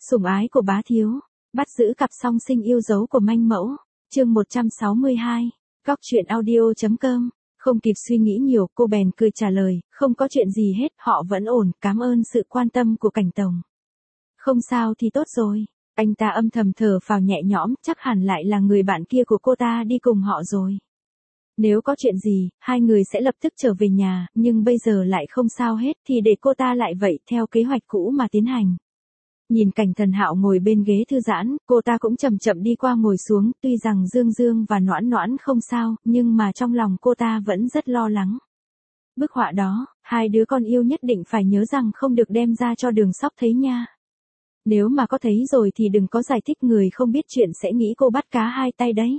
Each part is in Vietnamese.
Sủng ái của bá thiếu, bắt giữ cặp song sinh yêu dấu của manh mẫu, chương 162, góc truyện audio.com. Không kịp suy nghĩ nhiều, cô bèn cười trả lời, không có chuyện gì hết, họ vẫn ổn, cảm ơn sự quan tâm của Cảnh Tổng. Không sao thì tốt rồi, anh ta âm thầm thở phào nhẹ nhõm, chắc hẳn lại là người bạn kia của cô ta đi cùng họ rồi. Nếu có chuyện gì, hai người sẽ lập tức trở về nhà, nhưng bây giờ lại không sao hết thì để cô ta lại vậy theo kế hoạch cũ mà tiến hành. Nhìn Cảnh Thần Hạo ngồi bên ghế thư giãn, cô ta cũng chậm chậm đi qua ngồi xuống, tuy rằng Dương Dương và Noãn Noãn không sao, nhưng mà trong lòng cô ta vẫn rất lo lắng. Bức họa đó, hai đứa con yêu nhất định phải nhớ rằng không được đem ra cho Đường Sóc thấy nha. Nếu mà có thấy rồi thì đừng có giải thích, người không biết chuyện sẽ nghĩ cô bắt cá hai tay đấy.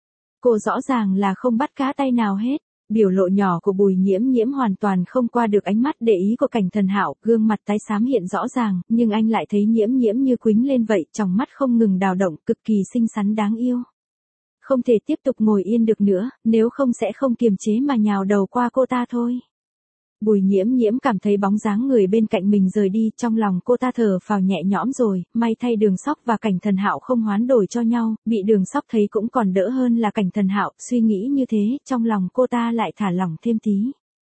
Cô rõ ràng là không bắt cá tay nào hết. Biểu lộ nhỏ của Bùi Nhiễm Nhiễm hoàn toàn không qua được ánh mắt để ý của Cảnh Thần Hạo, gương mặt tái xám hiện rõ ràng, nhưng anh lại thấy Nhiễm Nhiễm như quýnh lên vậy, tròng mắt không ngừng đào động, cực kỳ xinh xắn đáng yêu. Không thể tiếp tục ngồi yên được nữa, nếu không sẽ không kiềm chế mà nhào đầu qua cô ta thôi. Bùi Nhiễm Nhiễm cảm thấy bóng dáng người bên cạnh mình rời đi, trong lòng cô ta thở phào nhẹ nhõm rồi, may thay Đường Sóc và Cảnh Thần Hạo không hoán đổi cho nhau, bị Đường Sóc thấy cũng còn đỡ hơn là Cảnh Thần Hạo, suy nghĩ như thế, trong lòng cô ta lại thả lỏng thêm tí.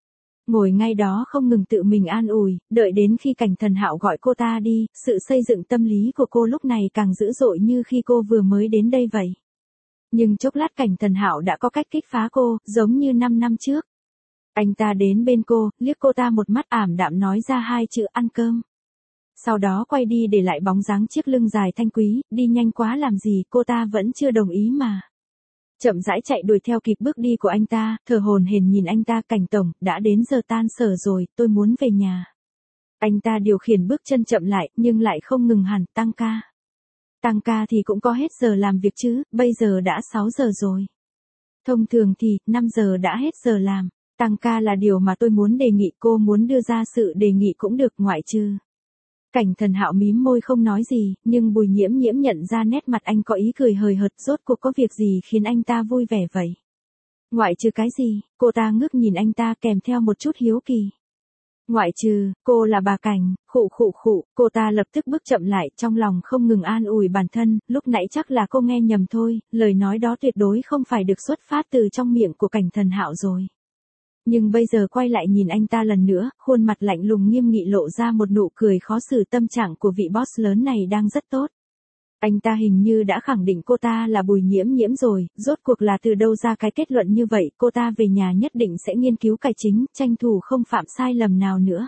Ngồi ngay đó không ngừng tự mình an ủi, đợi đến khi Cảnh Thần Hạo gọi cô ta đi, sự xây dựng tâm lý của cô lúc này càng dữ dội như khi cô vừa mới đến đây vậy. Nhưng chốc lát Cảnh Thần Hạo đã có cách kích phá cô, giống như 5 năm trước. Anh ta đến bên cô, liếc cô ta một mắt ảm đạm nói ra hai chữ ăn cơm. Sau đó quay đi để lại bóng dáng chiếc lưng dài thanh quý, đi nhanh quá làm gì, cô ta vẫn chưa đồng ý mà. Chậm rãi chạy đuổi theo kịp bước đi của anh ta, thở hổn hển nhìn anh ta, Cảnh Tổng, đã đến giờ tan sở rồi, tôi muốn về nhà. Anh ta điều khiển bước chân chậm lại, nhưng lại không ngừng hẳn, tăng ca. Tăng ca thì cũng có hết giờ làm việc chứ, bây giờ đã 6 giờ rồi. Thông thường thì, 5 giờ đã hết giờ làm. Tăng ca là điều mà tôi muốn đề nghị, cô muốn đưa ra sự đề nghị cũng được, ngoại trừ. Cảnh Thần Hạo mím môi không nói gì, nhưng Bùi Nhiễm Nhiễm nhận ra nét mặt anh có ý cười hời hợt, rốt cuộc có việc gì khiến anh ta vui vẻ vậy. Ngoại trừ cái gì, cô ta ngước nhìn anh ta kèm theo một chút hiếu kỳ. Ngoại trừ, cô là bà Cảnh, khụ, cô ta lập tức bước chậm lại, trong lòng không ngừng an ủi bản thân, lúc nãy chắc là cô nghe nhầm thôi, lời nói đó tuyệt đối không phải được xuất phát từ trong miệng của Cảnh Thần Hạo rồi. Nhưng bây giờ quay lại nhìn anh ta lần nữa, khuôn mặt lạnh lùng nghiêm nghị lộ ra một nụ cười khó xử, tâm trạng của vị boss lớn này đang rất tốt. Anh ta hình như đã khẳng định cô ta là Bùi Nhiễm Nhiễm rồi, rốt cuộc là từ đâu ra cái kết luận như vậy, cô ta về nhà nhất định sẽ nghiên cứu cải chính, tranh thủ không phạm sai lầm nào nữa.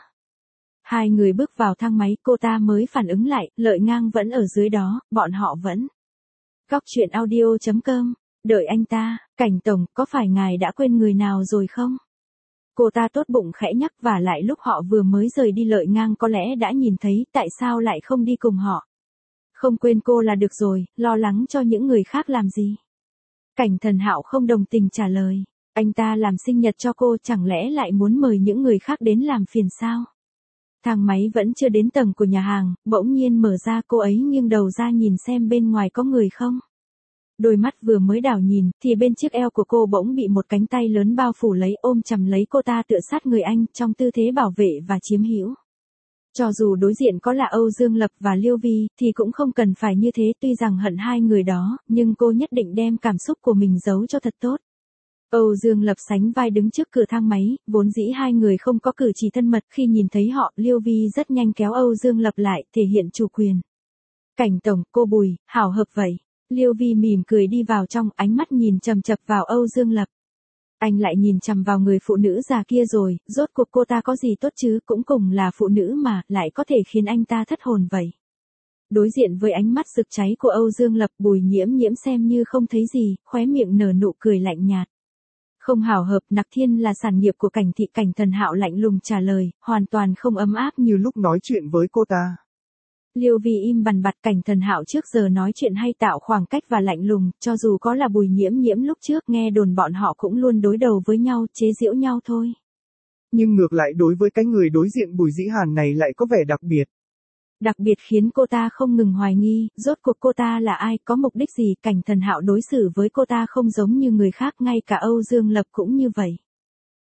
Hai người bước vào thang máy, cô ta mới phản ứng lại, Lợi Ngang vẫn ở dưới đó, bọn họ vẫn. Góc truyện audio.com, đợi anh ta, Cảnh Tổng, có phải ngài đã quên người nào rồi không? Cô ta tốt bụng khẽ nhắc, và lại lúc họ vừa mới rời đi Lợi Ngang có lẽ đã nhìn thấy, tại sao lại không đi cùng họ. Không quên cô là được rồi, lo lắng cho những người khác làm gì. Cảnh Thần Hạo không đồng tình trả lời, anh ta làm sinh nhật cho cô, chẳng lẽ lại muốn mời những người khác đến làm phiền sao? Thang máy vẫn chưa đến tầng của nhà hàng, bỗng nhiên mở ra, cô ấy nghiêng đầu ra nhìn xem bên ngoài có người không. Đôi mắt vừa mới đảo nhìn, thì bên chiếc eo của cô bỗng bị một cánh tay lớn bao phủ lấy, ôm chầm lấy cô ta tựa sát người anh, trong tư thế bảo vệ và chiếm hữu. Cho dù đối diện có là Âu Dương Lập và Liêu Vi, thì cũng không cần phải như thế, tuy rằng hận hai người đó, nhưng cô nhất định đem cảm xúc của mình giấu cho thật tốt. Âu Dương Lập sánh vai đứng trước cửa thang máy, vốn dĩ hai người không có cử chỉ thân mật, khi nhìn thấy họ, Liêu Vi rất nhanh kéo Âu Dương Lập lại, thể hiện chủ quyền. Cảnh Tổng, cô Bùi, hảo hợp vậy. Liêu Vi mỉm cười đi vào trong, ánh mắt nhìn chằm chằm vào Âu Dương Lập. Anh lại nhìn chằm vào người phụ nữ già kia rồi, rốt cuộc cô ta có gì tốt chứ, cũng cùng là phụ nữ mà, lại có thể khiến anh ta thất hồn vậy. Đối diện với ánh mắt rực cháy của Âu Dương Lập, Bùi Nhiễm Nhiễm xem như không thấy gì, khóe miệng nở nụ cười lạnh nhạt. Không hảo hợp, Nặc Thiên là sản nghiệp của Cảnh thị. Cảnh Thần Hạo lạnh lùng trả lời, hoàn toàn không ấm áp như lúc nói chuyện với cô ta. Liêu Vi im bằn bặt, Cảnh Thần Hạo trước giờ nói chuyện hay tạo khoảng cách và lạnh lùng, cho dù có là Bùi Nhiễm Nhiễm lúc trước nghe đồn bọn họ cũng luôn đối đầu với nhau, chế giễu nhau thôi. Nhưng ngược lại đối với cái người đối diện Bùi Dĩ Hàn này lại có vẻ đặc biệt. Đặc biệt khiến cô ta không ngừng hoài nghi, rốt cuộc cô ta là ai, có mục đích gì. Cảnh Thần Hạo đối xử với cô ta không giống như người khác, ngay cả Âu Dương Lập cũng như vậy.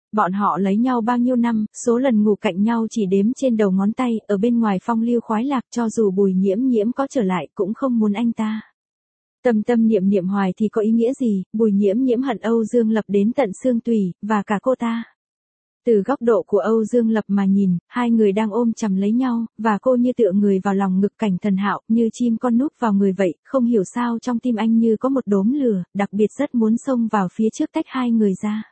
Bọn họ lấy nhau bao nhiêu năm, số lần ngủ cạnh nhau chỉ đếm trên đầu ngón tay, ở bên ngoài phong lưu khoái lạc, cho dù Bùi Nhiễm Nhiễm có trở lại cũng không muốn anh ta. Tâm tâm niệm niệm hoài thì có ý nghĩa gì, Bùi Nhiễm Nhiễm hận Âu Dương Lập đến tận xương tủy, và cả cô ta. Từ góc độ của Âu Dương Lập mà nhìn, hai người đang ôm chầm lấy nhau, và cô như tựa người vào lòng ngực Cảnh Thần Hạo, như chim con núp vào người vậy, không hiểu sao trong tim anh như có một đốm lửa, đặc biệt rất muốn xông vào phía trước tách hai người ra.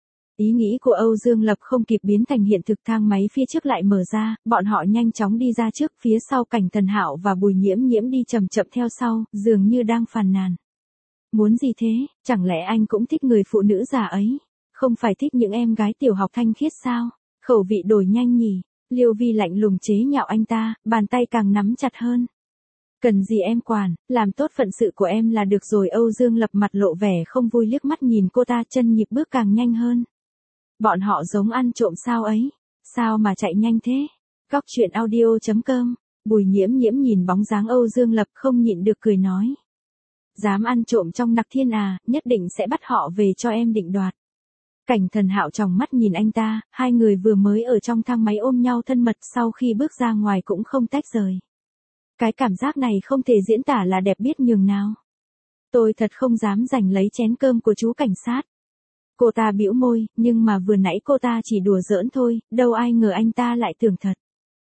Ý nghĩ của Âu Dương Lập không kịp biến thành hiện thực, thang máy phía trước lại mở ra, bọn họ nhanh chóng đi ra trước, phía sau Cảnh Thần Hạo và Bùi Nhiễm Nhiễm đi chậm chậm theo sau, dường như đang phàn nàn. Muốn gì thế, chẳng lẽ anh cũng thích người phụ nữ già ấy? Không phải thích những em gái tiểu học thanh khiết sao? Khẩu vị đổi nhanh nhỉ? Liêu Vi lạnh lùng chế nhạo anh ta, bàn tay càng nắm chặt hơn. Cần gì em quản, làm tốt phận sự của em là được rồi. Âu Dương Lập mặt lộ vẻ không vui liếc mắt nhìn cô ta, chân nhịp bước càng nhanh hơn. Bọn họ giống ăn trộm sao ấy? Sao mà chạy nhanh thế? Góc truyện audio.com. Bùi Nhiễm Nhiễm nhìn bóng dáng Âu Dương Lập không nhịn được cười nói. Dám ăn trộm trong Nặc Thiên à, nhất định sẽ bắt họ về cho em định đoạt. Cảnh Thần Hạo tròng mắt nhìn anh ta, hai người vừa mới ở trong thang máy ôm nhau thân mật, sau khi bước ra ngoài cũng không tách rời. Cái cảm giác này không thể diễn tả là đẹp biết nhường nào. Tôi thật không dám giành lấy chén cơm của chú cảnh sát. Cô ta bĩu môi, nhưng mà vừa nãy cô ta chỉ đùa giỡn thôi, đâu ai ngờ anh ta lại tưởng thật.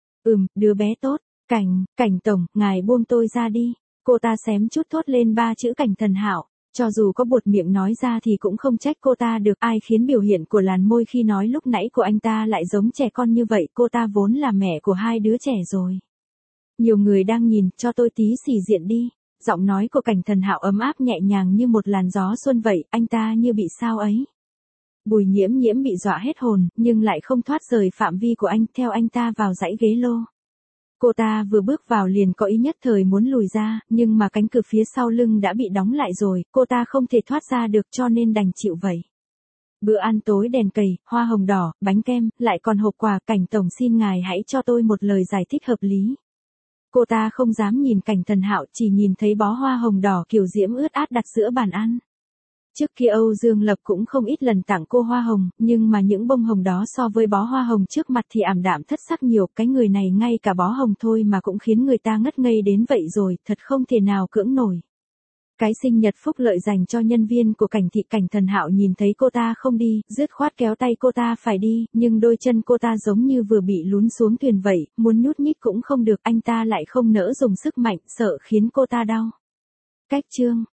Đứa bé tốt, Cảnh tổng, ngài buông tôi ra đi. Cô ta xém chút thốt lên ba chữ Cảnh Thần Hạo. Cho dù có buột miệng nói ra thì cũng không trách cô ta được, ai khiến biểu hiện của làn môi khi nói lúc nãy của anh ta lại giống trẻ con như vậy, cô ta vốn là mẹ của hai đứa trẻ rồi. Nhiều người đang nhìn, cho tôi tí xì diện đi. Giọng nói của Cảnh Thần Hạo ấm áp nhẹ nhàng như một làn gió xuân vậy, anh ta như bị sao ấy. Bùi Nhiễm Nhiễm bị dọa hết hồn, nhưng lại không thoát rời phạm vi của anh, theo anh ta vào dãy ghế lô. Cô ta vừa bước vào liền có ý nhất thời muốn lùi ra, nhưng mà cánh cửa phía sau lưng đã bị đóng lại rồi, cô ta không thể thoát ra được cho nên đành chịu vậy. Bữa ăn tối đèn cầy, hoa hồng đỏ, bánh kem, lại còn hộp quà. Cảnh tổng, xin ngài hãy cho tôi một lời giải thích hợp lý. Cô ta không dám nhìn Cảnh Thần Hạo, chỉ nhìn thấy bó hoa hồng đỏ kiểu diễm ướt át đặt giữa bàn ăn. Trước kia Âu Dương Lập cũng không ít lần tặng cô hoa hồng, nhưng mà những bông hồng đó so với bó hoa hồng trước mặt thì ảm đạm thất sắc nhiều, cái người này ngay cả bó hồng thôi mà cũng khiến người ta ngất ngây đến vậy rồi, thật không thể nào cưỡng nổi. Cái sinh nhật phúc lợi dành cho nhân viên của Cảnh thị. Cảnh Thần Hạo nhìn thấy cô ta không đi, dứt khoát kéo tay cô ta phải đi, nhưng đôi chân cô ta giống như vừa bị lún xuống thuyền vậy, muốn nhúc nhích cũng không được, anh ta lại không nỡ dùng sức mạnh, sợ khiến cô ta đau. Cách chương